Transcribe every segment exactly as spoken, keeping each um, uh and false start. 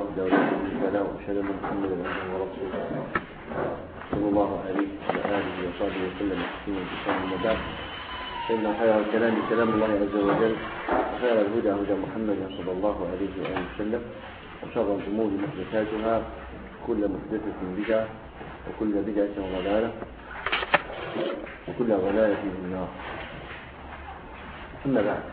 عبده ورسوله وأشهد أن محمدا عبده ورسوله صلى الله عليه وعلى آله وصحبه وسلم تسليما كثيرا. أما بعد، فإن خير الكلام كلام الله عز وجل، وخير الهدى هدى محمد صلى الله عليه وآله وسلم، وشر الأمور محدثاتها، كل محدثة بدعة، وكل بدعة ضلالة، وكل ضلالة في النار. أما بعد،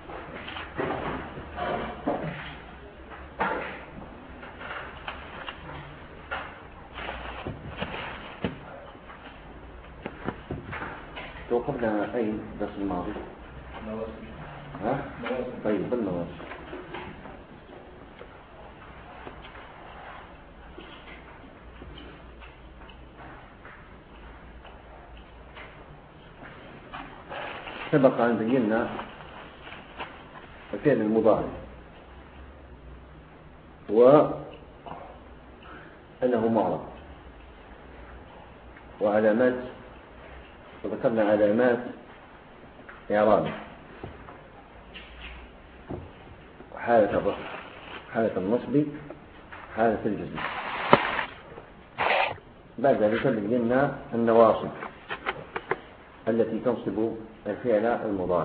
توقفنا أين درس الماضي؟ ها؟ طيب، بالنواصي. سبق أن بينا الفعل المضارع وأنه معرب، وعلامات، وذكرنا علامات إعرابه: حالة الرفع، حالة النصب، حالة الجزم. بعد ذلك بينا النواصب التي تنصب الفعل المضارع.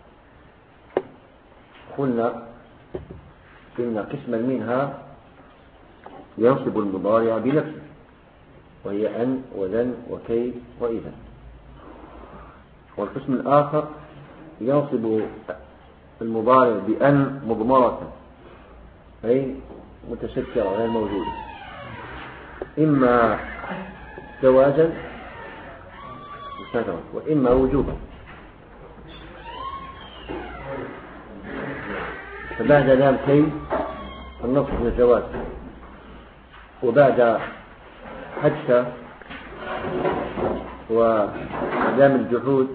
قلنا إن قسما منها ينصب المضارع بنفسه، وهي أن وذن وكي وإذا. والقسم الآخر ينصب المضارع بأن مضمرة، أي متسترة غير موجودة، إما زواجا وإما وجوبا. فبعد لام كي النصب من الزواج، وبعد حتى ولام الجحود،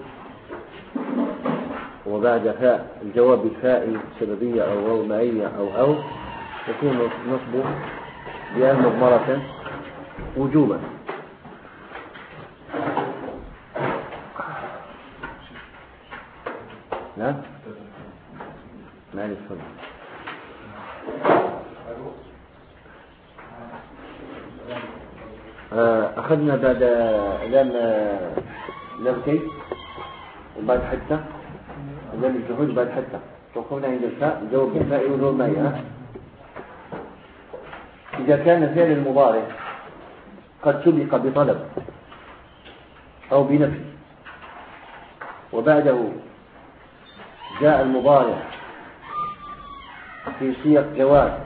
وبعد فاء الجواب الفاء سببية أو واو معية أو أو يكون نصب بأن مضمرة وجوبا. نعم، معلش فضل. أخذنا بعد لام لام كي وبعد حتى لام الجحود بعد حتى، توقفنا عند الفاء الجواب الفاء والواو معية. إذا كان فعل المضارع قد سبق بطلب أو بنفي، وبعده جاء المضارع في سياق جواز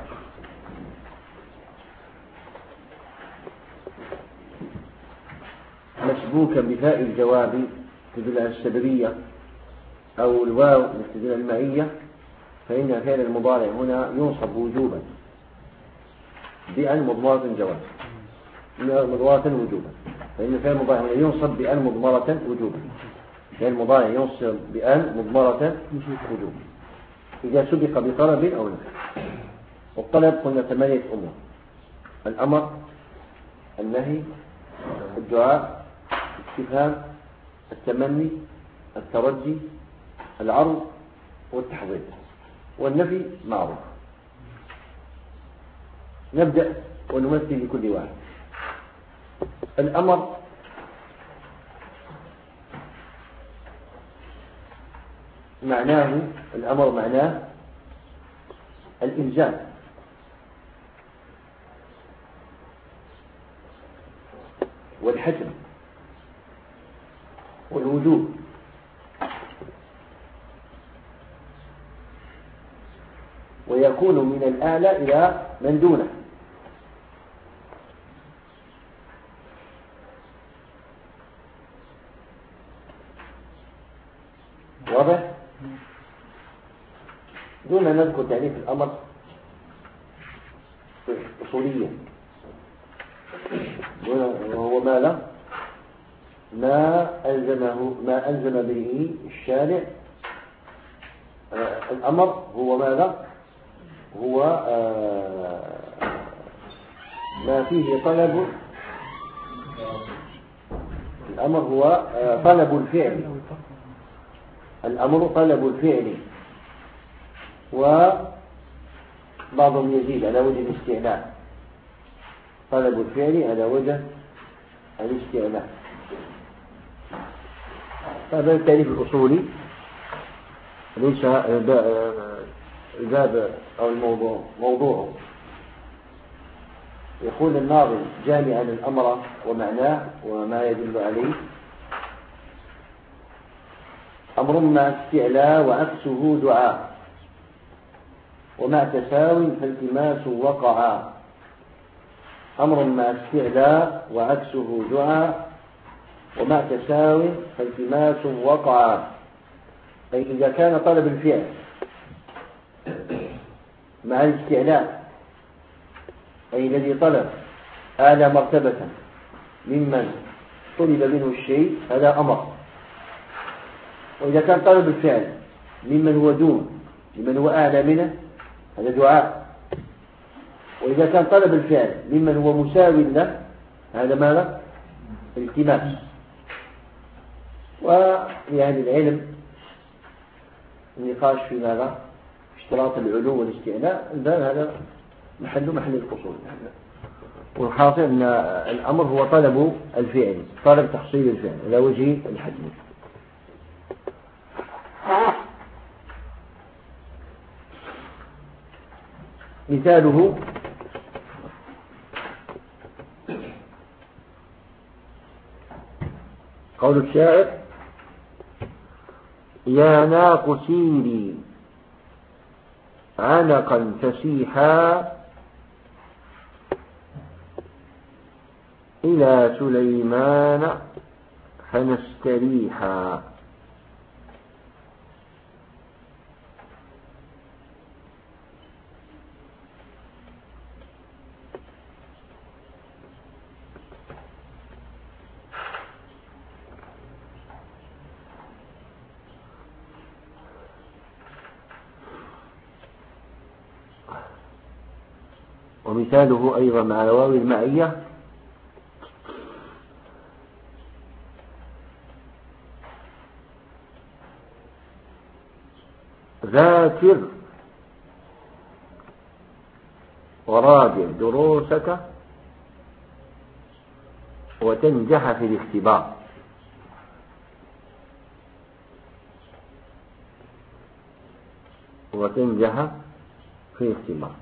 مسبوكا بفاء الجواب تدل على السببية أو الواو تدل على المعية، فإن فعل المضارع هنا ينصب وجوبا بأن مضمرة جواز مضمرة وجوبا. فإن فعل المضارع هنا ينصب بأن مضمرة وجوبا، فعل المضارع ينصب بأن مضمرة وجوبا إذا سبق بطلب أو نفي. والطلب قلنا ثمانية أمور: الأمر، النهي، الدعاء، الاستفهام، التمني، الترجي، العرض، والتحضير. والنفي معروف. نبدأ ونمثل لكل واحد. الأمر معناه الأمر معناه الإلزام، والحتم، والوجوب، ويكون من الأعلى إلى من دونه. واضح؟ دون أن نذكر تعريف الأمر أصوليا، وهو ما لا ما ألزمه ما ألزم به الشارع. الأمر هو ماذا؟ هو ما فيه طلب. الأمر هو طلب الفعل، الأمر طلب الفعل، بعضهم يزيد على وجه الاستئناف، طلب الفعل على وجه الاستئناف. هذا التعريف الأصولي ليس الباب أو الموضوع موضوعه. يقول الناظم جامعا الأمر ومعناه وما يدل عليه: أمر مع استعلاء وعكسه دعاء، ومع تساو فالتماس وقعا. أمر مع استعلاء وعكسه دعاء، ومع تساو فالتماس وقعا. أي إذا كان طلب الفعل مع الاستعلاء، أي الذي طلب أعلى مرتبة ممن طلب منه الشيء، هذا أمر. وإذا كان طلب الفعل ممن هو دون، ممن هو أعلى منه، هذا دعاء. وإذا كان طلب الفعل ممن هو مساو له، هذا ماذا؟ التماس. ويعني العلم النقاش في ماذا؟ اشتراط العلو والاستعلاء، هذا محل محل الأصول. والحاصل أن الأمر هو طلب الفعل، طلب تحصيل الفعل على وجه الحتم. مثاله: قول الشاعر: يا ناق سيري عنقا فسيحا إلى سليمان فنستريحا. ومثاله أيضا مع واو المعية: ذاكر وراجع دروسك وتنجح في الاختبار. وتنجح في الاختبار.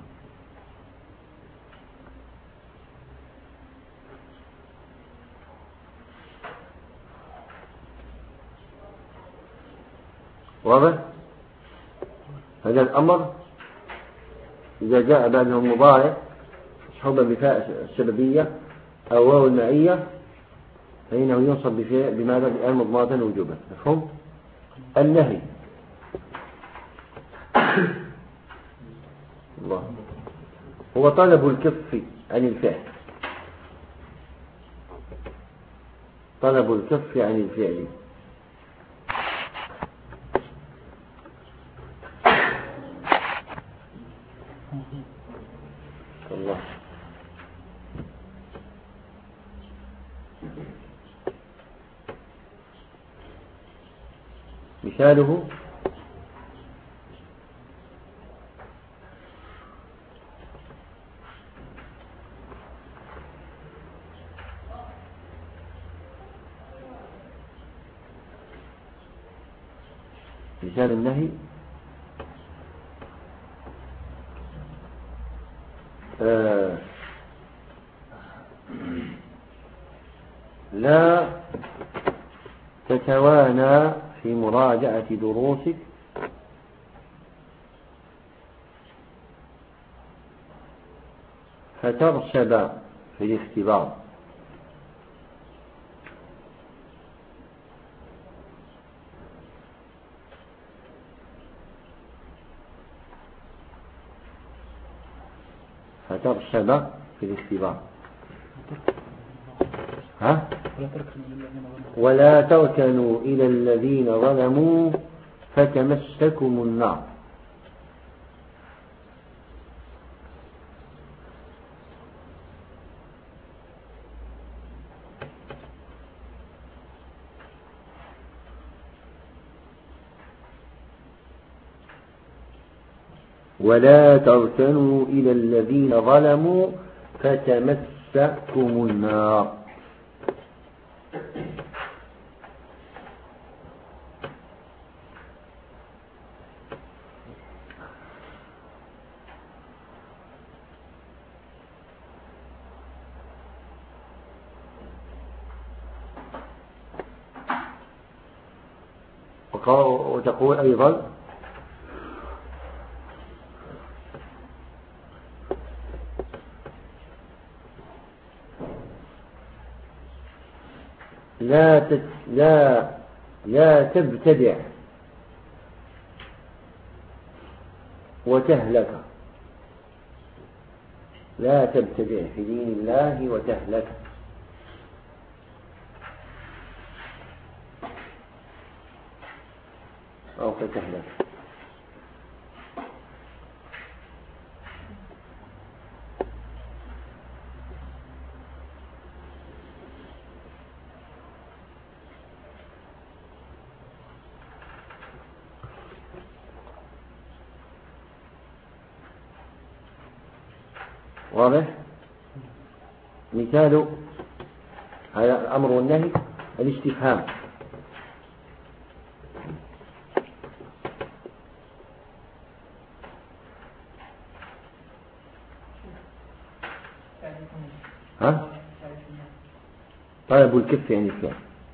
واضح؟ هذا الأمر إذا جاء بعده المضارع مصحوبا بفاء السببية أو واو المعية فإنه ينصب بفاء بماذا؟ بآل مضمرة وجوبا. مفهوم؟ النهي الله هو طلب الكف عن الفعل، طلب الكف عن الفعل. الله مثاله: مثال النهي: آه لا تتوانى في مراجعة دروسك فترسب في الاختبار. فترسب في الاختبار. ها؟ ولا تركنوا إلى الذين ظلموا فتمسكم النار. ولا تركنوا إلى الذين ظلموا فتمسكم النار. وتقول أيضا لا تت... لا لا تبتدع وتهلك، لا تبتدع في دين الله وتهلك. أو فتهلك. واضح؟ مثال على الأمر والنهي الاستفهام. ها؟ طلب الكف يعني كيف؟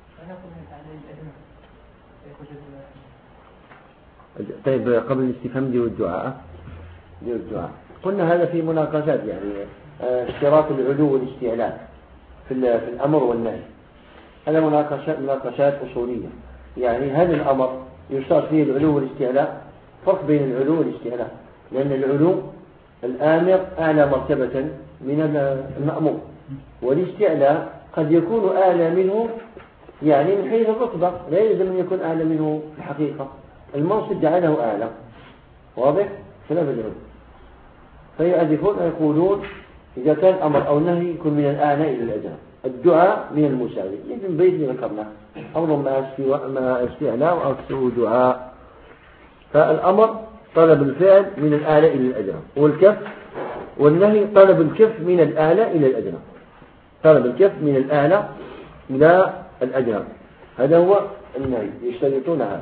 طيب قبل الاستفهام دي والدعاء دي والدعاء قلنا هذا في مناقشات، يعني اشتراط العلو والاستعلاء في في الأمر والنهي، هذا مناقشات مناقشات أصولية. يعني هذا الأمر يشترط فيه العلو والاستعلاء، فرق بين العلو والاستعلاء، لأن العلو الآمر أعلى مرتبة من المأمور، والاستعلاء قد يكون أعلى منه يعني من حيث الرتبة، لا يلزم أن يكون أعلى منه في الحقيقة، المنصب جعله أعلى. واضح؟ خلاف العلو. فيعرفون يقولون إذا كان أمر أو نهي يكون من الأعلى إلى الأدنى. الدعاء من المساوي، يمكن بيت اللي ذكرناه، أمر ما استعلاء وأكثر دعاء. فالأمر طلب الفعل من الأعلى إلى الأدنى، والكف والنهي طلب الكف من الأعلى إلى الأدنى، طلب الكف من الأعلى إلى الأدنى، هذا هو النهي، يشترطون هذا.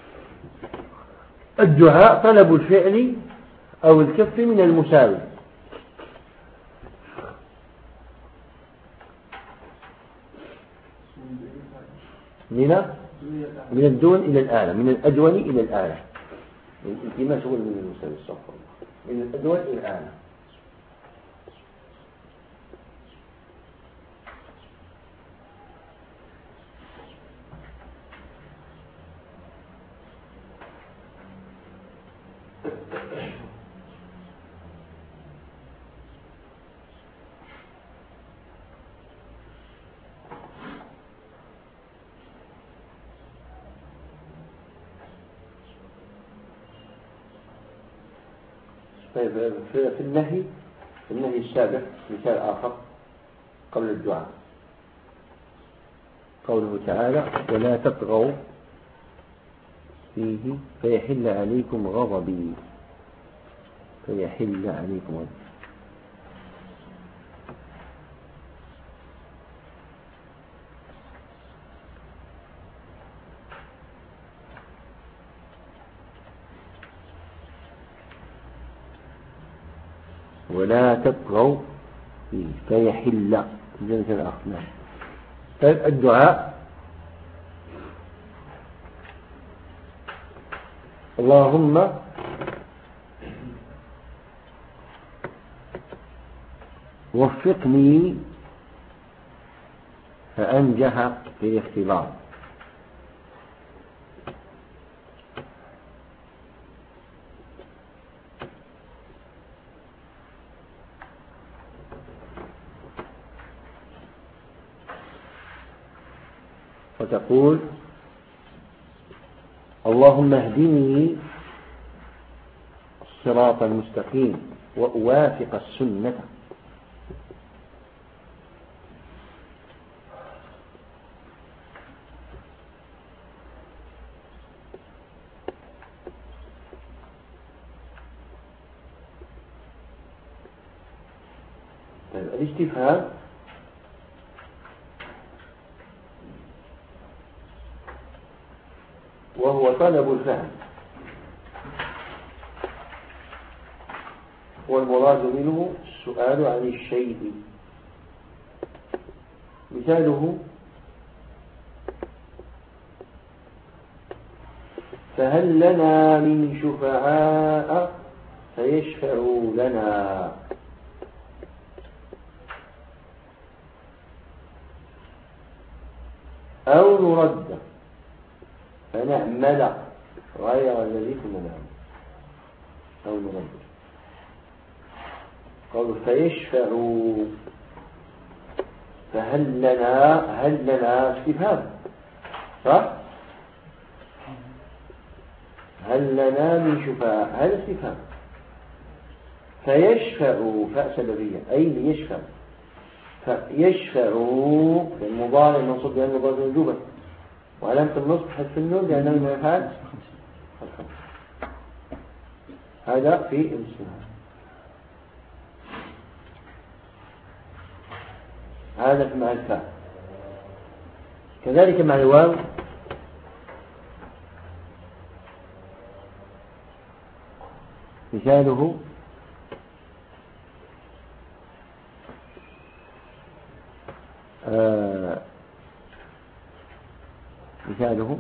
الدعاء طلب الفعل أو الكف من المساوي، من من الدون إلى الأعلى، من الأدون إلى الأعلى، الالتماس هو من المساوي، الصفر من الأدون إلى الأعلى. طيب في النهي في النهي السابق مثال آخر قبل الدعاء، قوله تعالى ولا تطغوا فيه فيحل عليكم غضبي، فيحل عليكم غضبي. ولا تطغوا فيه فيحل جنة الأخلاق. طيب الدعاء اللهم وفقني فأنجح في الاختبار. وتقول اللهم اهدني الصراط المستقيم وأوافق السنة. طيب الاستفهام وهو طلب الفهم، والمراد منه السؤال عن الشيء. مثاله: فهل لنا من شفعاء فيشفعوا لنا. أو نرد فنعمل غير الذي كنا نعمل. أو نرد قالوا فيشفعوا، فهل لنا، هل لنا استفهام صح؟ هل لنا من شفعاء، هل استفهام. فيشفعوا فاء سببية أي ليشفع، فيشفعوا في المضارع المنصوب لأنه مضارع وجوبا، وعلامة النصب حذف النون لأنه من الأفعال الخمسة. هذا في الاستفهام. هذا مع الفاء. كذلك مع الواو مثاله: آه مثاله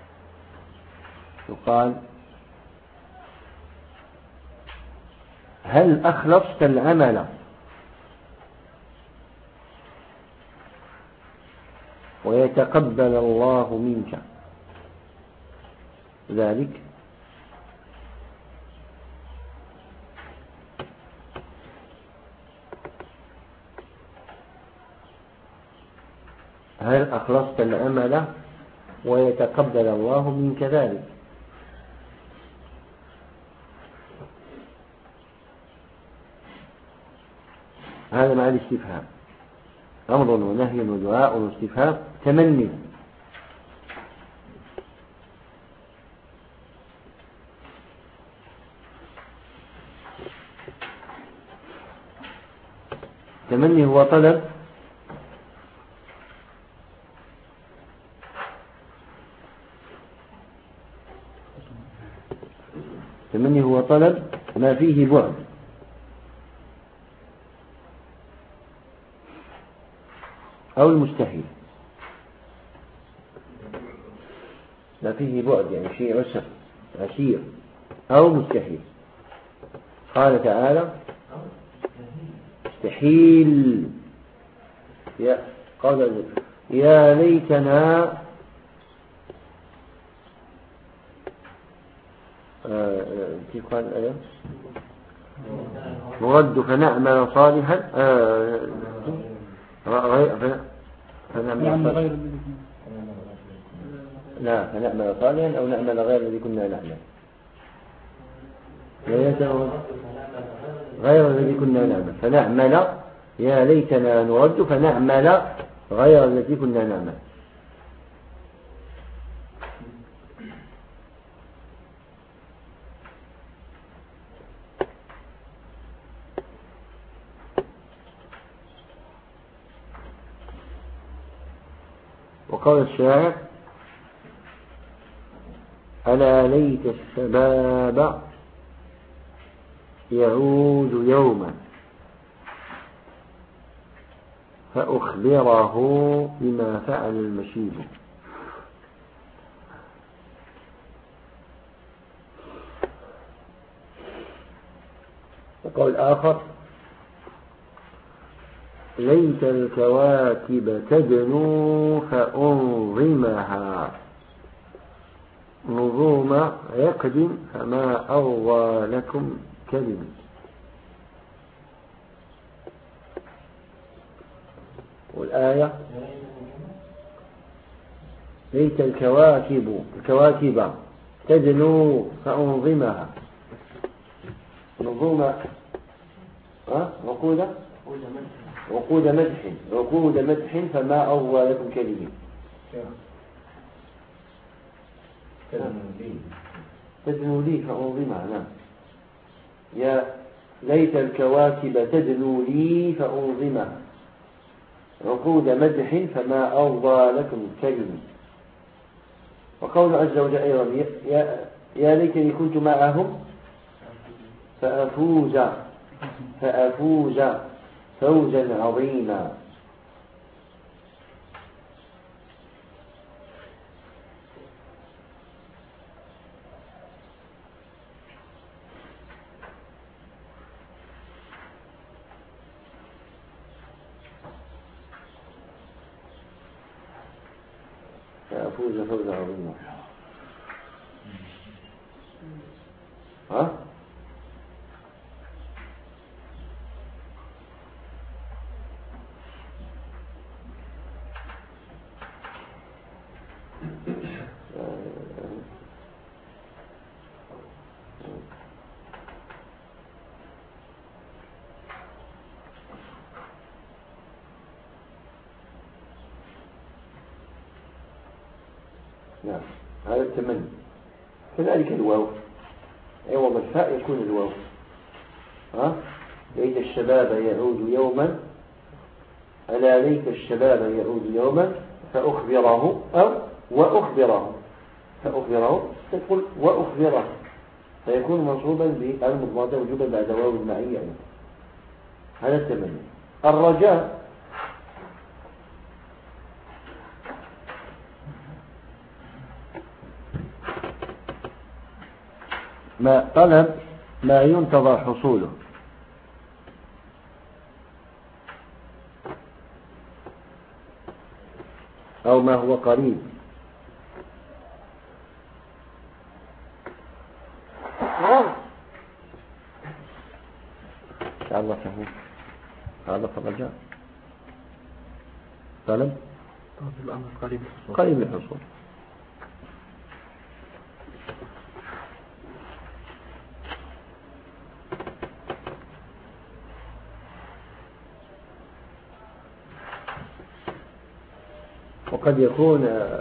يقال: هل أخلصت العمل ويتقبل الله منك ذلك. هل أخلصت العمل ويتقبل الله منك ذلك. هذا مع الاستفهام، أمر ونهي ودعاء واستفهام تمني. تمني هو طلب تمني هو طلب ما فيه بعد، أو المستحيل، ما فيه بعد يعني شيء عسر عسير أو مستحيل. قال تعالى: مستحيل يا قال يا ليتنا كيف قال الآية؟ نرد فنعمل صالحا فنعمل صالحا لا فنعمل صالحا أو نعمل غير الذي كنا نعمل غير الذي كنا نعمل فنعمل يا ليتنا نرد فنعمل غير الذي كنا نعمل. وقال الشاعر: ألا ليت الشباب يعود يوما فأخبره بما فعل المشيب. وقال آخر: ليت الكواكب تدنو فأنظمها نظوم عقد فما أروى لكم كلم. والآية: ليت الكواكب الكواكب تدنو فأنظمها نظوم وقود وقود مدح وقود مدح فما أروى لكم كلم. تدنو لي فأنظمها. نعم. يا ليت الكواكب تدنو لي فأنظمها عقود مدح فما أرضى لكم كلمي. وقول عز وجل أيضا يا, يا ليتني كنت معهم فأفوز فأفوز فوزا عظيما. فأفوز فوزا عظيما. ها نعم هذا التمني. كذلك الواو عوض الفاء يكون الواو. ها ليت الشباب يعود يوما ألا ليت الشباب يعود يوما فأخبره أو وأخبره فأخبره تقول وأخبره فيكون منصوبا بالمضمرة وجوبا بعد واو المعية. هذا التمني. الرجاء ما طلب ما ينتظر حصوله أو ما هو قريب. تعرفه تعرف الرجاء طلب طلب الأمر قريب الحصول قريب الحصول. وقد يكون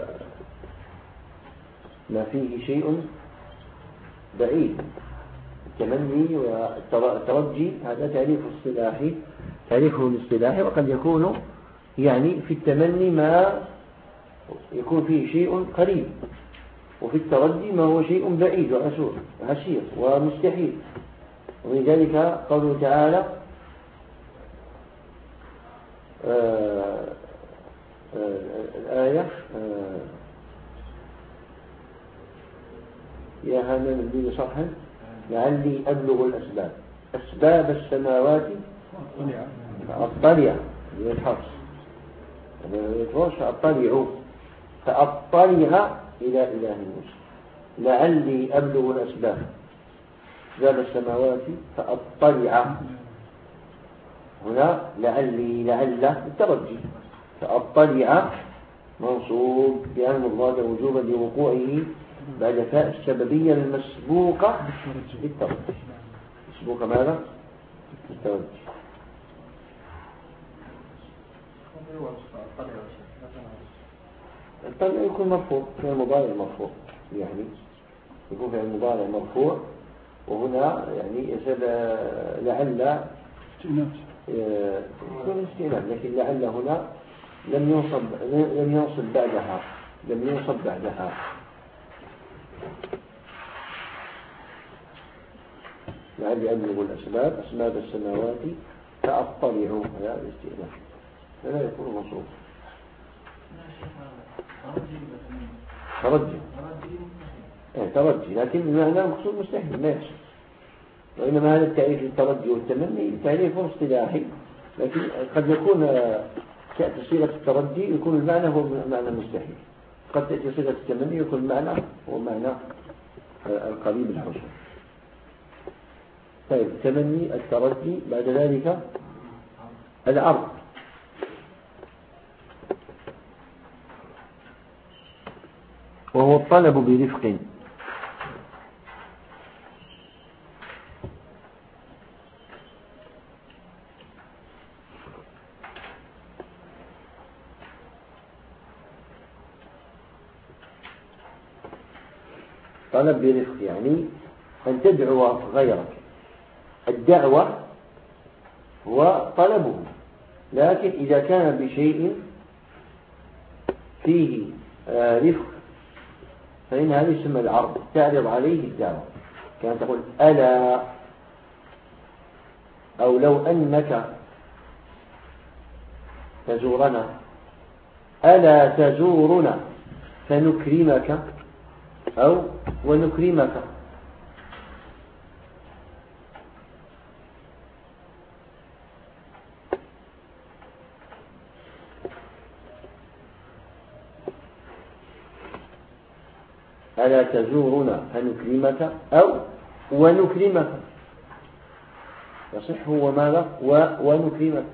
ما فيه شيء بعيد. التمني والترجي هذا تعريف اصطلاحي تعريفه الاصطلاحي. وقد يكون يعني في التمني ما يكون فيه شيء قريب وفي الترجي ما هو شيء بعيد وعسير ومستحيل. ولذلك قوله تعالى آه الآية آه يا هامان ابني صرحا لعلي أبلغ الأسباب أسباب السماوات فأطلع للحرص فأطلع فأطلع إلى إله موسى لعلي أبلغ الأسباب أسباب السماوات فأطلع. هنا لعلي لعل الترجي فأطلع منصوب بأن المضاد وجوبا لوقوعه بعد فاء السببية المسبوقة بالترجي. مسبوقة ماذا؟ بالترجي. الطلع يكون مرفوع في المضارع مرفوع يعني يكون في المضارع مرفوع. وهنا يعني يصير لعل يكون استئناف لكن لعل هنا لم ينصب لم ينصب بعدها لم ينصب بعدها. لعلي أبلغ الأسباب أسباب السماوات فأطلع على الاستئناف فلا يكون منصوب. ترجي ترجي لكن بمعنى مقصود مستحيل ما يحصل. وإنما هذا التعريف للترجي والتمني تعريف اصطلاحي لكن قد يكون تأتي صيغة الترجي يكون المعنى هو معنى مستحيل. قد تأتي صيغة التمني يكون المعنى هو معنى القريب الحصول. طيب التمني الترجي بعد ذلك العرض. وهو الطلب برفق طلب برفق يعني أن تدعو غيرك الدعوة هو طلبه، لكن إذا كان بشيء فيه رفق فإن هذا يسمى العرض، تعرض عليه الدعوة، كان تقول ألا، أو لو أنك تزورنا، ألا تزورنا فنكرمك، أو ونكرمك. ألا تزورنا فنكرمك أو ونكرمك، يصح وماذا ونكرمك.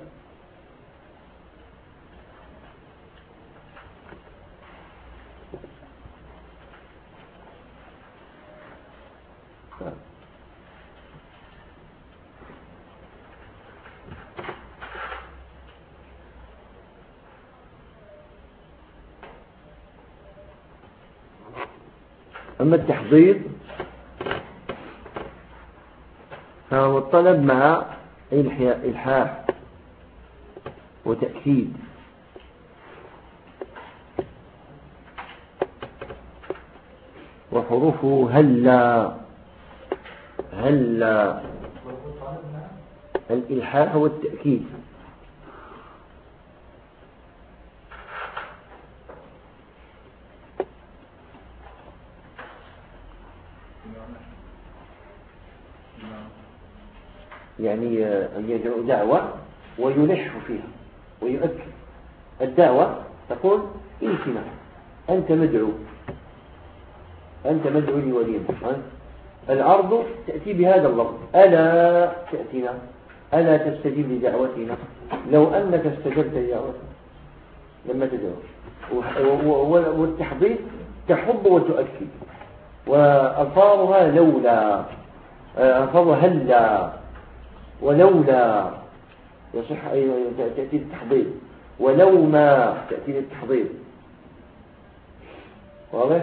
أما التحضير فهو الطلب مع إلحاح وتأكيد، وحروفه هلا هلا، الإلحاح والتأكيد. يعني يدعو دعوة ويلح فيها ويؤكد. الدعوة تقول إيتنا، أنت مدعو، أنت مدعو لولينا. العرض تأتي بهذا اللفظ، ألا تأتينا، ألا تستجيب لدعوتنا، لو أنك استجبت لدعوتنا لما تدعو. والتحضير تحب وتؤكد، وألفاظها لولا، ألفاظها هلا ولولا، يصح أيضا تأتي التحضير، ولو ما تأتي التحضير. واضح؟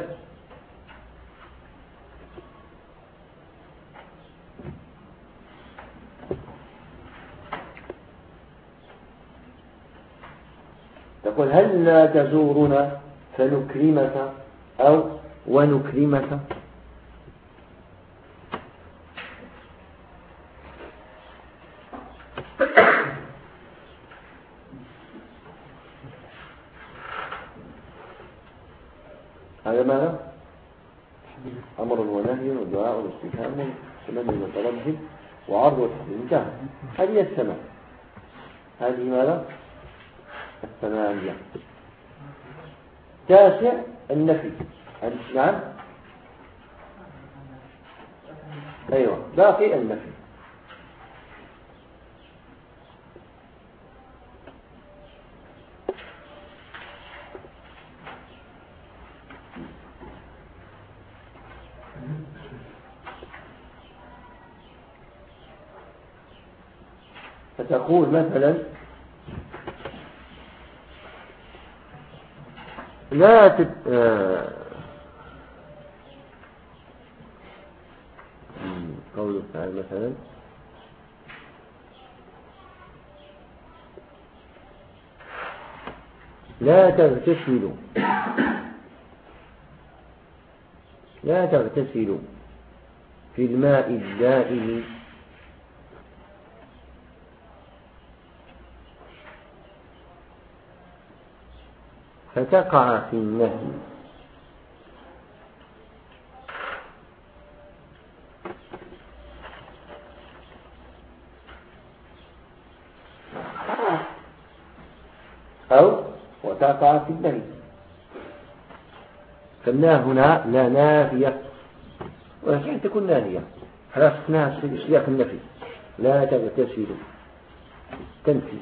تقول هل لا تزورنا فنكرمك أو ونكرمك. هذا ماذا؟ أمر ونهي ودعاء واستفهام وتمني وترجي وعرض وتحديد، انتهى. هذه السماء، هذه ماذا؟ الثمانية. تاسع النفي. نعم، أيوة، باقي النفي. فتقول مثلا لا تت... آه... قوله تعالى مثلا لا تغتسلوا لا تغتسلوا في الماء الدائم فتقع في النهي. أو وتقع في النهي. فالناه هنا لا نافية، ولكن تكون ناهية، حرصناها في سياق النفي. لا تغتسلوا تنفي.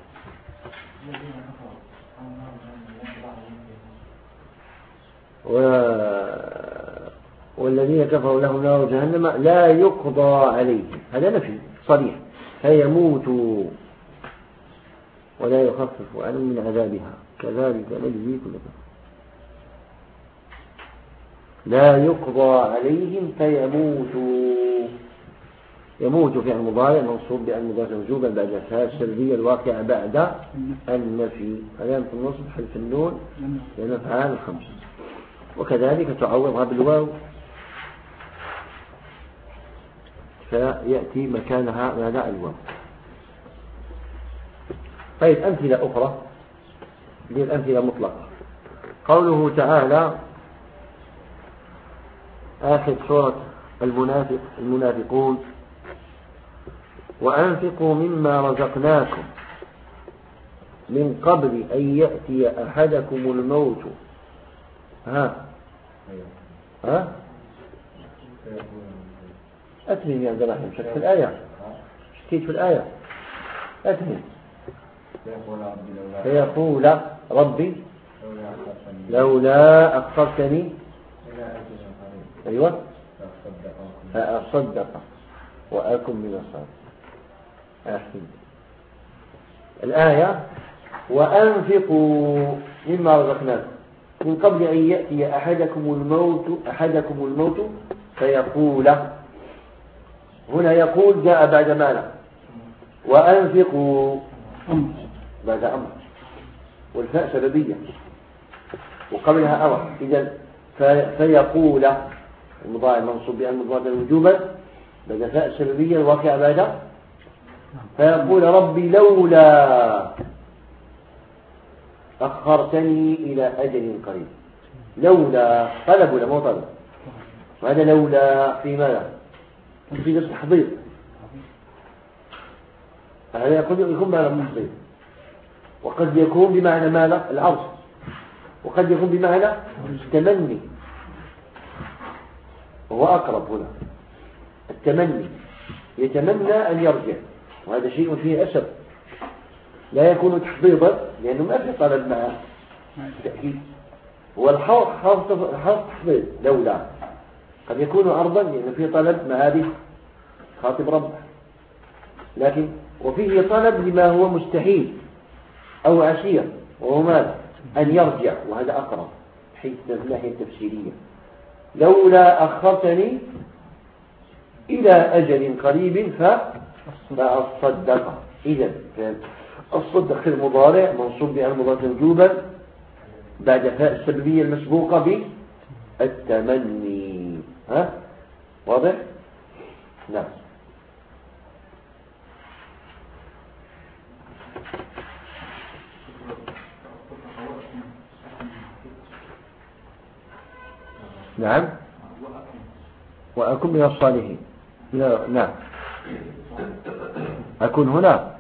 و... والذين كفروا لهم نار جهنم لا يقضى عليهم، هذا نفي صريح، فيموتوا ولا يخفف عنهم من عذابها كذلك نجزي كل كفر. لا يقضى عليهم فيموتوا يموت فعل مضارع منصوب بأن مضارع وجوبا بعد الفاء السلبية الواقعة بعد النفي. علامة النصب حذف النون لأن أفعال الخمس، وكذلك تعوضها بالواو فيأتي مكانها ماذا الواو. طيب أمثلة أخرى، دي الأمثلة مطلقة. قوله تعالى آخر سورة المنافق المنافقون: وأنفقوا مما رزقناكم من قبل أن يأتي أحدكم الموت. ها ها أتمم يا عبد الرحيم، شك في الآية، شكيت في الآية، أتمم. فيقول ربي لولا أخرتني أيوة فأصدق وأكن من الصالحين. أحسن. الآية: وأنفقوا مما رزقناكم من قبل أن يأتي أحدكم الموت أحدكم الموت فيقول. هنا يقول جاء بعد ماذا؟ وأنفقوا بعد أمر، والفاء سببية وقبلها أمر. إذن فيقول المضارع منصوب بأن مضارع وجوبا بعد فاء السببية الواقع بعد. فيقول ربي لولا أخرتني إلى أجل قريب. لولا طلب ولا مو طلب؟ هذا لولا في ماذا؟ في نفس التحضير. هذا يكون معنى التحضير، وقد يكون بمعنى ماذا؟ العرض، وقد يكون بمعنى التمني، وهو أقرب. هنا التمني يتمنى أن يرجع، وهذا شيء فيه أسر، لا يكون تحضيضا لأنه ما في طلب معه التأكيد. هو الحرف تحضيض لولا، قد يكون عرضا لأنه فيه طلب مع هذه خاطب ربه، لكن وفيه طلب لما هو مستحيل أو عسير، وهو ماذا؟ أن يرجع، وهذا أقرب حيث الناحية التفسيرية. لولا أخرتني إلى أجل قريب فأصدق. إذن الصدق في المضارع منصوب بأن مضارع وجوبا بعد فاء السببية المسبوقة بالتمني. ها واضح؟ نعم. نعم. وأكون من الصالحين. نعم. أكون هنا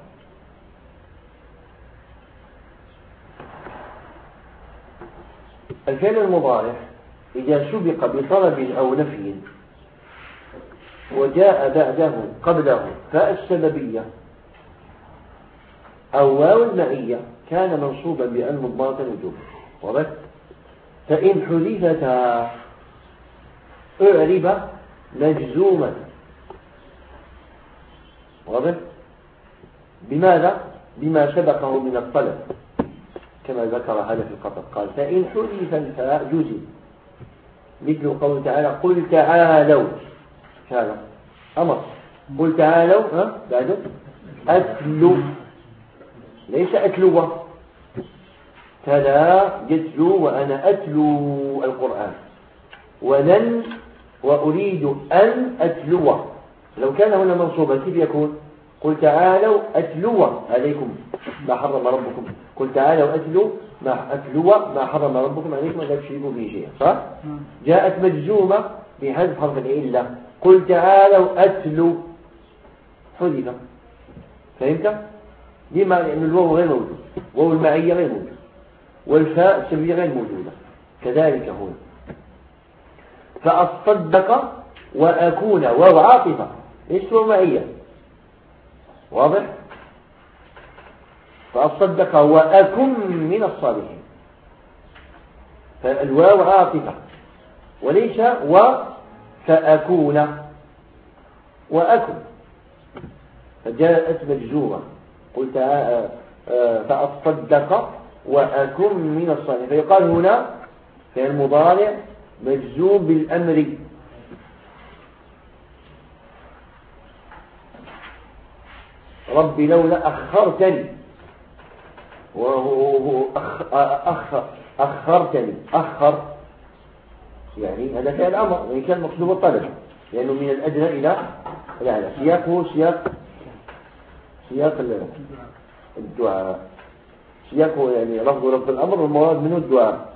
الفعل المضارع إذا سبق بطلب أو نفي وجاء بعده قبله فاء السببية أو واو المعية كان منصوبا بأن مضمرة وجوب. واضح؟ فإن حذفتا أعرب مجزوما. واضح؟ بماذا؟ بما سبقه من الطلب، كما ذكر هذا في القطر. قال فإن حذف الفاء جزم، مثل قول تعالى قل تعالوا، هذا أمر. قل تعالوا ها بعده أتلو، ليس أتلوه. تلا يتلو وأنا أتلو القرآن، ولن وأريد أن أتلوه. لو كان هنا منصوبا كيف يكون؟ قل تعالوا أتلو عليكم ما حرم ربكم. قل تعالوا أتلو ما أتلو ما حرم ربكم عليكم ولا تشركوا به شيئا. صح؟ جاءت مجزومة بحذف حرف العلة. قل تعالوا أتلو حذف. فهمت؟ لما؟ لأن الواو غير موجود، واو المعية غير موجود، والفاء السببية غير موجودة. كذلك هنا فأصدق وأكون واو عاطفة ليس واو معية. واضح؟ فأصدق وأكن من الصالحين، فالواو عاطفة وليس و فأكون وأكن، فجاءت مجزومة. قلت فأصدق وأكن من الصالحين، فيقال هنا في المضارع مجزوم بالأمر. ربي لولا أخرتني، وهو أخ أخ أخرتني أخر يعني هذا فعل أمر، يعني كان مقصود الطلب لأنه من الأدنى إلى الأعلى. سياقه سياق سياق الدعاء، سياقه يعني لفظ رب الأمر والمراد منه الدعاء.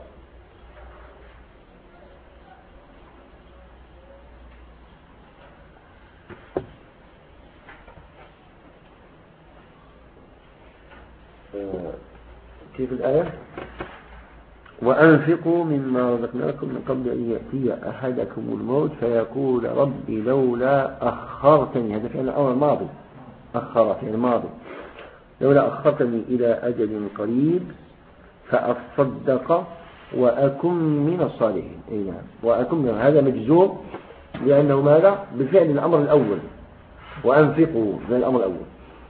كيف الآية؟ وأنفقوا مما رزقناكم من قبل أن يأتي أحدكم الموت فيقول ربي لولا أخرتني، هذا فعل أمر ماضي، أخر فعل ماضي، لولا أخرتني إلى أجل قريب فأصدق وأكن من الصالحين. أي نعم، وأكن من، هذا مجزوم لأنه ماذا؟ بالفعل الأمر الأول، وأنفقوا من الأمر الأول.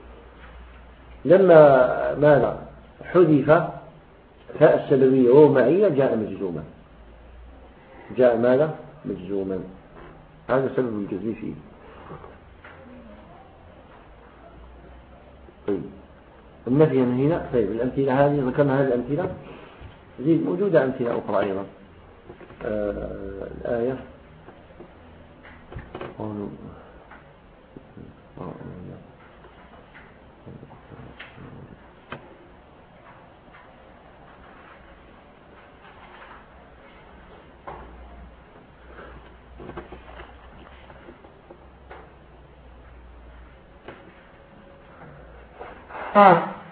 لما ماذا حذف فاء السببية وهو معية جاء مجزوما، جاء ماذا مجزوما، هذا سبب الجزم فيه. طيب النفي من هنا. طيب الأمثلة هذه ذكرنا هذه الأمثلة، زيد موجودة أمثلة أخرى أيضا. آه الآية قالوا آه.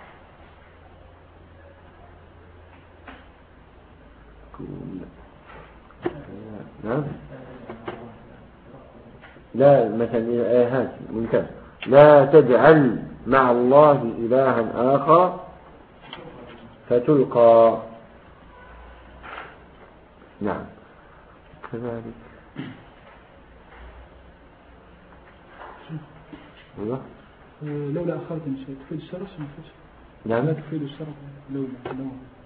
نعم. لا مثلا آيات ممتاز، لا تجعل مع الله إلها آخر فتلقى. نعم كذلك. أيوه لولا أخرتني شيء تفيد الشرف ما تفيدش. نعم لا تفيد الشرف لولا لو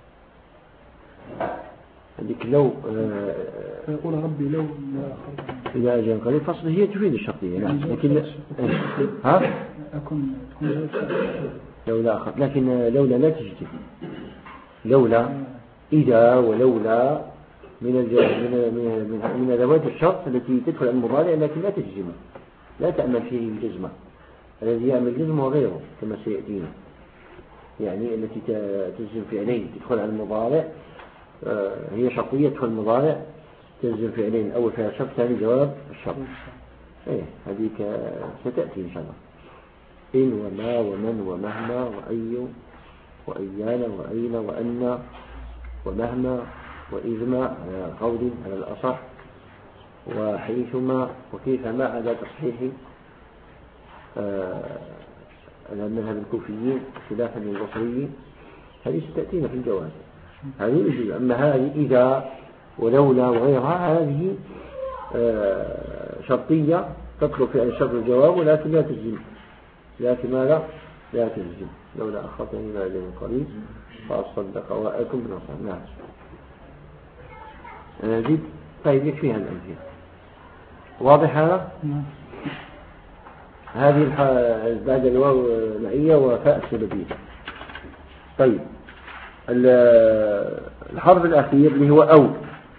هذيك لو فيقول ربي لو لا أخرتني إلى أجل قريب فصل هي تفيد الشرطية. نعم لكن لا ها أكون تكون لولا أخر، لكن لولا لا تجزم. لولا إذا ولولا من من من أدوات الشرط التي تدخل المضارع لكن لا تجزم، لا تأمل فيه الجزمة. الذي يعمل جزم وغيره كما سيأتينا، يعني التي تجزم فعلين تدخل على المضارع، هي شرطية تدخل المضارع تجزم فعلين، أول فيها شرط ثاني جواب الشرط. إيه هذيك ستأتي إن شاء الله. إن وما ومن ومهما وأي وأيان وأين وأن ومهما وإذما على قول على الأصح، وحيثما وكيفما على تصحيح على مذهب الكوفيين خلافا للبصريين. هذه ستأتينا في الجواز، هذه يجب. أما هذه إذا ولولا وغيرها هذه شرطية تطلب في الشرط الجواب ولكن لا تجزم، لكن ماذا لا تجزم. لولا أخرتني إلى أجل قريب فأصدق وأكن من الصالحين. نعم نزيد. طيب يكفيها الأمثلة، واضح هذا؟ هذه بعد الواو معية وفاء السببية. طيب الحرف الأخير اللي هو أو.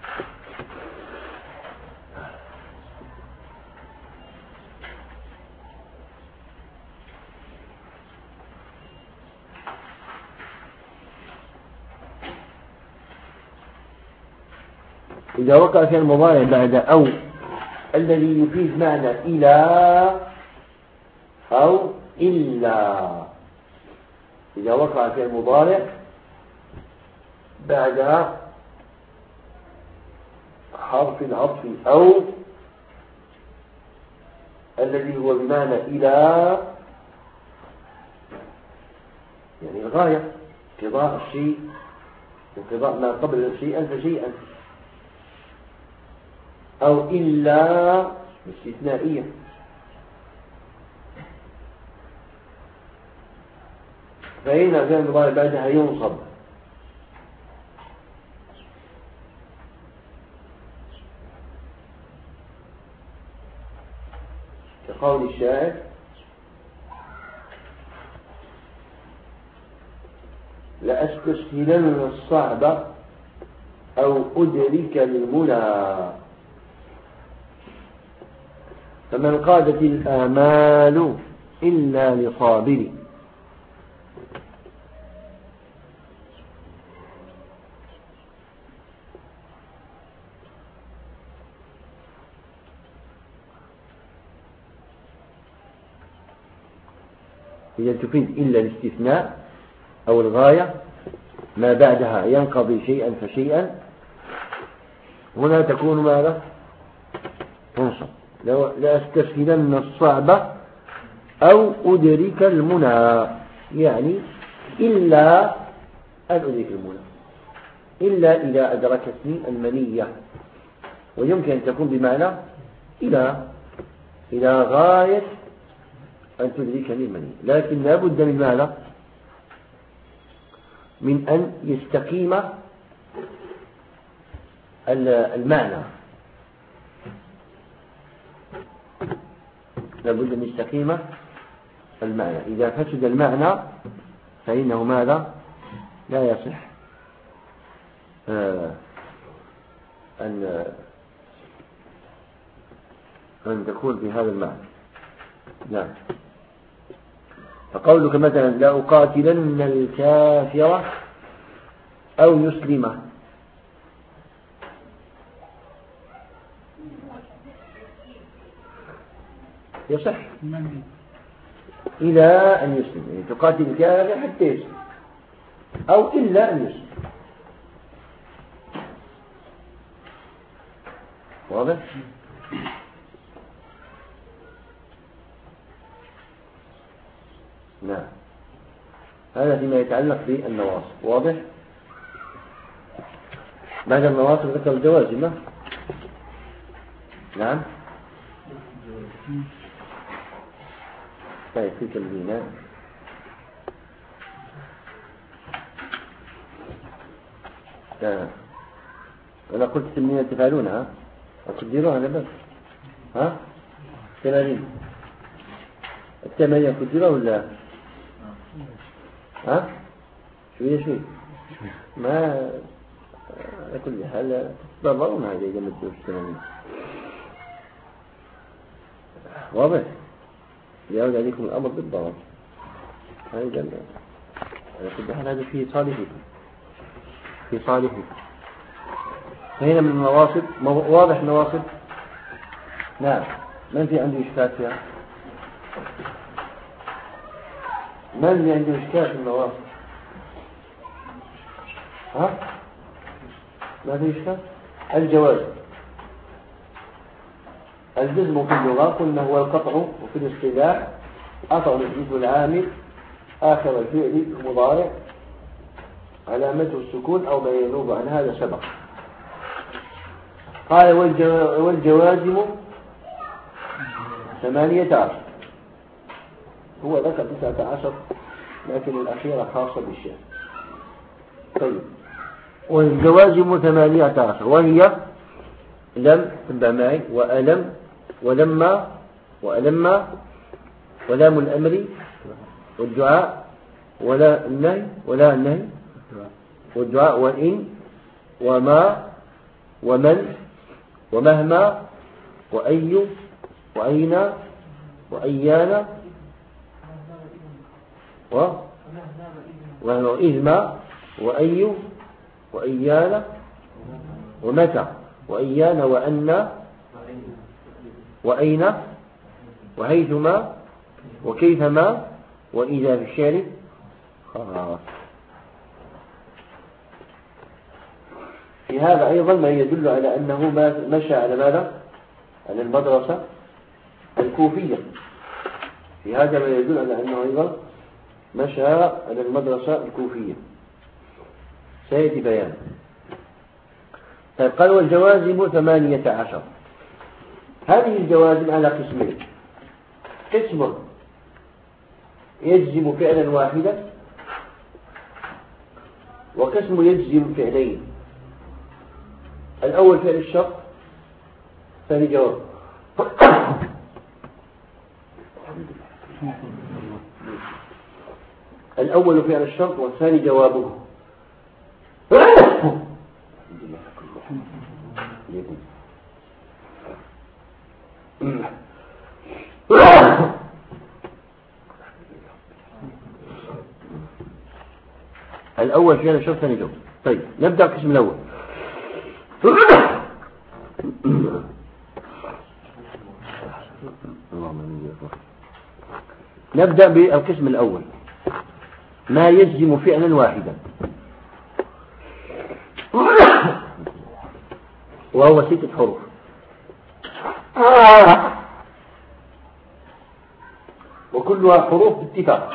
إذا وقع في المضارع بعد أو الذي يفيد معنى إلى أو إلا، إذا وقع في المضارع بعد حرف العطف أو الذي هو بمعنى إلى، يعني الغاية، انقضاء الشيء، انقضاء ما قبل الشيء أنت شيئا، أو إلا استثنائية. فإن في المضارع بعدها ينصب كقول الشاعر لأستسهلن الصعب أو أدرك للمنى. فمن قادت الآمال إلا لصابر. إذا تفيد إلا الاستثناء أو الغاية ما بعدها ينقضي شيئا فشيئا، هنا تكون ماذا؟ تنصب. لأستسهلن الصعب أو أدرك المنى، يعني إلا أن أدرك المنى، إلا إذا أدركتني المنية. ويمكن أن تكون بمعنى إلى إلى غاية أن تدركني المنية، لكن لا بد من ماذا؟ من أن يستقيم المعنى، لا بد أن يستقيم المعنى. إذا فسد المعنى فإنه ماذا؟ لا يصح آه أن أن تكون بهذا المعنى. نعم. فقولك مثلا لأقاتلن الكافر أو يسلمه، يصح إلى أن يسلم، يعني تقاتل الكافر حتى يسلم، أو إلا أن يسلم. واضح؟ نعم. هذا فيما يتعلق بالنواصب. واضح؟ بعد النواصب ذكر الجوازم. نعم. طيب في كلمة لا. أنا قلت تمنين تفعلونها أقدروها أنا بس ها ثمانين الثمانية أقدروها ولا ها شوية شوية ما على كل حال تضررون هذه إذا ما تدوش ثمانين. واضح؟ يعود عليكم الأمر بالضرر. هذا على كل حال هذا في صالحكم في صالحكم. فهنا من النواصب. واضح النواصب؟ نعم. من في عنده إشكال فيها؟ من اللي عنده إشكال في النواصب؟ ها؟ ما في إشكال؟ الجواز. الجزم في اللغة قلنا هو القطع، وفي الاصطلاح قطع الجزم العامل آخر الفعل المضارع علامته السكون أو ما ينوب عن هذا سبق. قال والجوازم ثمانية عشر، هو ذكر تسعة عشر لكن الأخيرة خاصة بالشأن. طيب والجوازم ثمانية عشر وهي لم تنبع معي وألم ولما وألما ولام الأمر والدعاء ولا النهي ولا النهي والدعاء وإن وما ومن ومهما وأي وأين وأيان وإذما وأي وأيان ومتى وأيان وأن وأين وحيثما وكيفما وإذا في الشارع. خلاص. في هذا أيضا ما يدل على أنه مشى على ماذا؟ على المدرسة الكوفية. في هذا ما يدل على أنه أيضا مشى على المدرسة الكوفية، سيأتي بيان. قال والجوازم ثمانية عشر. هذه الجوازم على قسمين: قسم يجزم فعلا واحدا، وقسم يجزم فعلين. الأول فعل الشرط، ثاني جواب. الأول فعل الشرط والثاني جوابه. الأول فعل الشرط والثاني جواب. طيب نبدأ القسم الأول. نبدأ بالقسم الأول، ما يجزم فعلا واحدا، وهو ستة حروف. وكلها حروف باتفاق.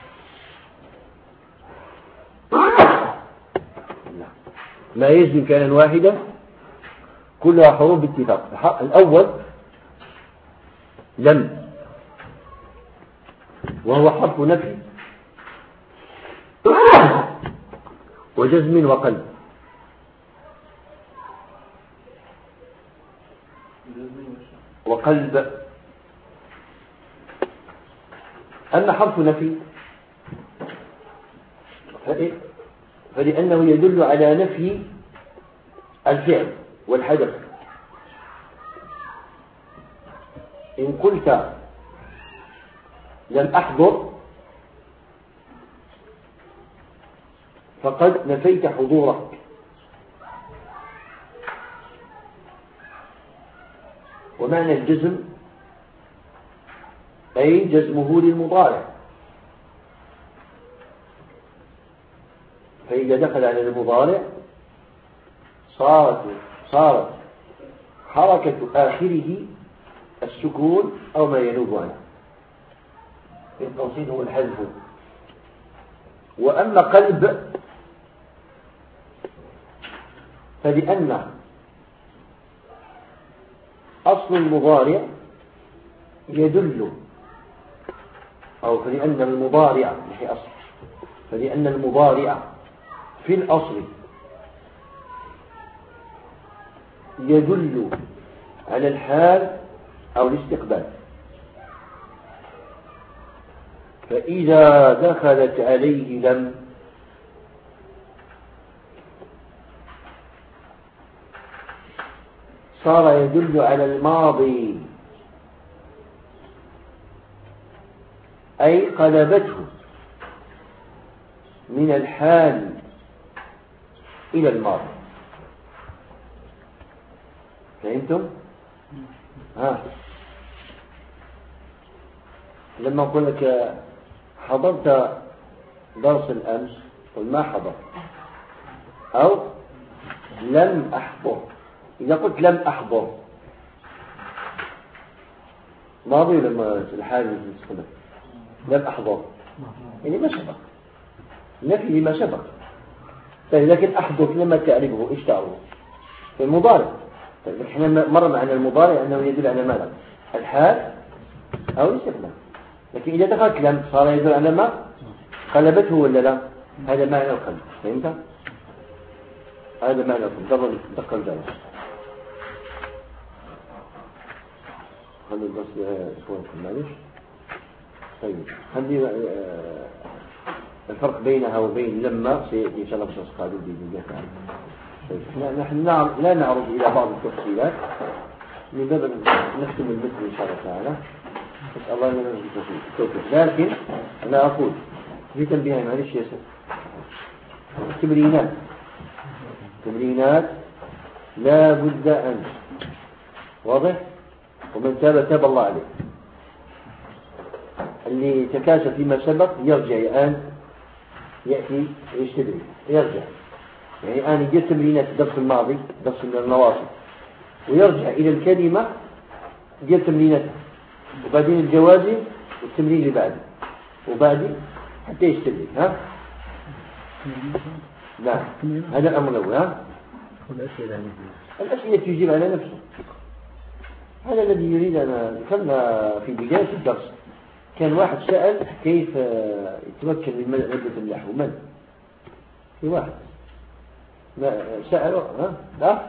ما يجزم فعلا واحدا كلها حروف باتفاق. الأول لم، وهو حرف نفي وجزم وقلب. وقلب. أما حرف نفي فلأنه يدل على نفي الفعل والحدث. إن قلت لم أحضر فقد نفيت حضورك. ومعنى الجزم أي جزمه للمضارع، فإذا دخل على المضارع صارت صارت حركة آخره السكون أو ما ينوب عنه، في التوصيل هو الحذف. وأما قلب فلأن أصل المضارع يدل، أو فلأن المضارع مش أصل، فلأن المضارع في الأصل يدل على الحال أو الاستقبال. فإذا دخلت عليه لم صار يدل على الماضي، أي قلبته من الحال إلى الماضي. فهمتم؟ ها لما أقول لك حضرت درس الأمس قل ما حضرت، أو لم أحضر. إذا قلت لم أحضر ماضي لما الحال يستخدم لم أحضر يعني ما سبق، نفي ما سبق. طيب لكن أحضر لما تعرفه إيش تعرفه في المضارع. طيب إحنا مرة معنا المضارع أنه يدل على ماذا؟ الحال أو الاستقبال. لكن إذا دخلت لم صار يدل على ما قلبته ولا لا. هذا معنى القلب. فهمت؟ هذا معنى القلب. دق الجرس. خلي الدرس شوية معلش. طيب خلي الفرق بينها وبين لما سيأتي إن شاء الله بشخص قادم بإذن الله تعالى. طيب نحن لا نعرض إلى بعض التفصيلات من باب نختم المثل إن شاء الله تعالى. نسأل الله لنا التوفيق. لكن أنا أقول في تنبيه معلش يا سيد، تمرينات تمرينات لا بد أن واضح. ومن تاب تاب الله عليه. اللي تكاسل فيما سبق يرجع الآن يأتي يستدرك يرجع. يعني الآن يجي تمرينات الدرس الماضي درس النواصب ويرجع إلى الكلمة يجي تمريناتها، وبعدين الجوازي والتمرين اللي بعده وبعدين حتى يستدرك. ها لا هذا الأمر الأول. ها الأسئلة تجيب على نفسه. هذا الذي يريد. أنا ذكرنا في بداية الدرس كان واحد سأل كيف يتمكن من مادة النحو. من؟ في واحد سأله ها لا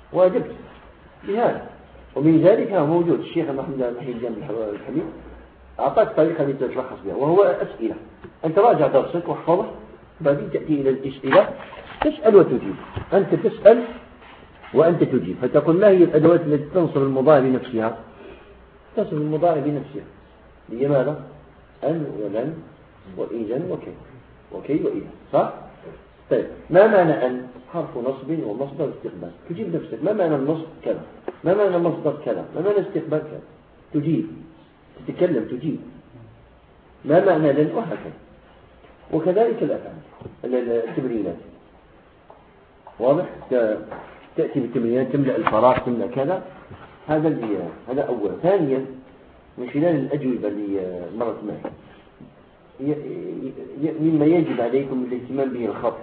واجبت بهذا. ومن ذلك موجود الشيخ محمد الحميد الحميد أعطاك طريقة لتتلخص بها، وهو أسئلة. أنت راجع درسك واحفظه، بعدين تأتي إلى الأسئلة تسأل وتجيب. أنت تسأل وأنت تجيب، فتقول ما هي الأدوات التي تنصب المضارع بنفسها؟ تنصب المضارع بنفسها. هي ماذا؟ أن ولن وإذا وكي وكي وإذا، صح؟ طيب ما معنى أن؟ حرف نصب ومصدر استقبال. تجيب نفسك ما معنى النصب كذا، ما معنى مصدر كذا، ما معنى استقبال كذا، تجيب، تتكلم تجيب. ما معنى لن وهكذا. وكذلك الأفعال التمرينات، واضح؟ تأتي بالتمرينات تملأ الفراغ تملأ كذا. هذا اللي هذا أولا. ثانيا من خلال الأجوبة اللي مرت معي مما يجب عليكم الاهتمام به الخط.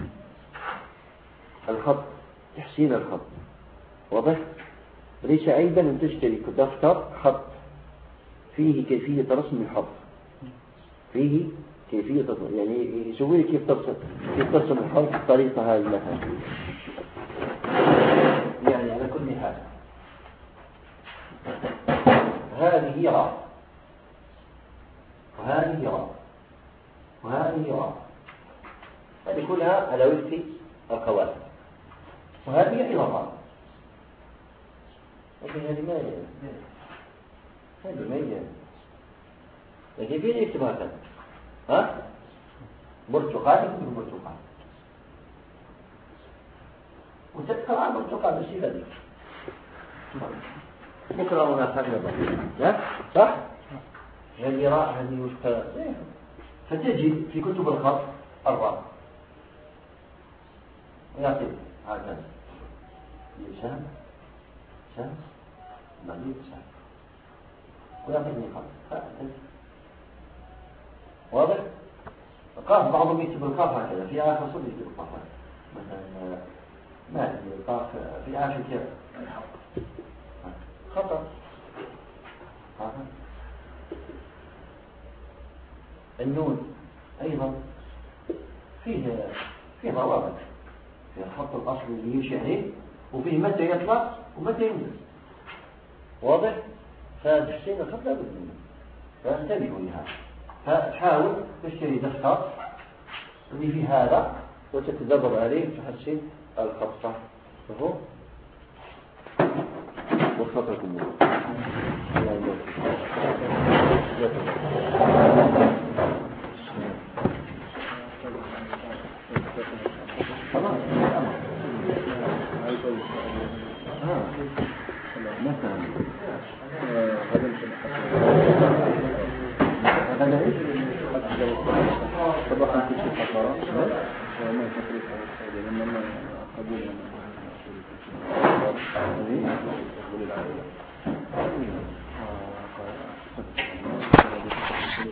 الخط تحسين الخط، واضح؟ ليس عيبا أن تشتري دفتر خط فيه كيفية رسم الحرف، فيه كيفية رسم، يعني يسوي لك كيف ترسم كيف ترسم الحرف بالطريقة هذه مثلا. يعني على كل حال هذه راء وهذه راء وهذه راء، هذه كلها على وفق القواعد، وهذه أيضا راء. لكن هذه ما هي هذه ما هي لكن فين يكتبها كذا؟ ها؟ برتقال يكتب برتقال، وتقرأ برتقال بالصيغة دي. بكرة هنا خارج لا صح؟ هذه راء هذه وفق، فتجد في كتب الخط الراء ويعطي هكذا لسان سان بعدين سان ويعطيني خط. واضح؟ القاف بعضهم يكتب القاف هكذا في آخر صوت يكتب القاف مثلا ما يكتب القاف في آخر كذا خطأ. النون أيضا فيه فيه ضوابط، في الخط الأصلي اللي يمشي عليه، وفيه متى يطلع ومتى ينزل. واضح؟ فتحسين الخط لا بد منه، فانتبهوا لهذا. فتحاول تشتري دفتر اللي فيه هذا وتتدرب عليه تحسن الخط صح. فهو وفقكم الله. خلاص مثلا هذا ايش؟ طبعا في شيء خطأ وما تفرق لما قبول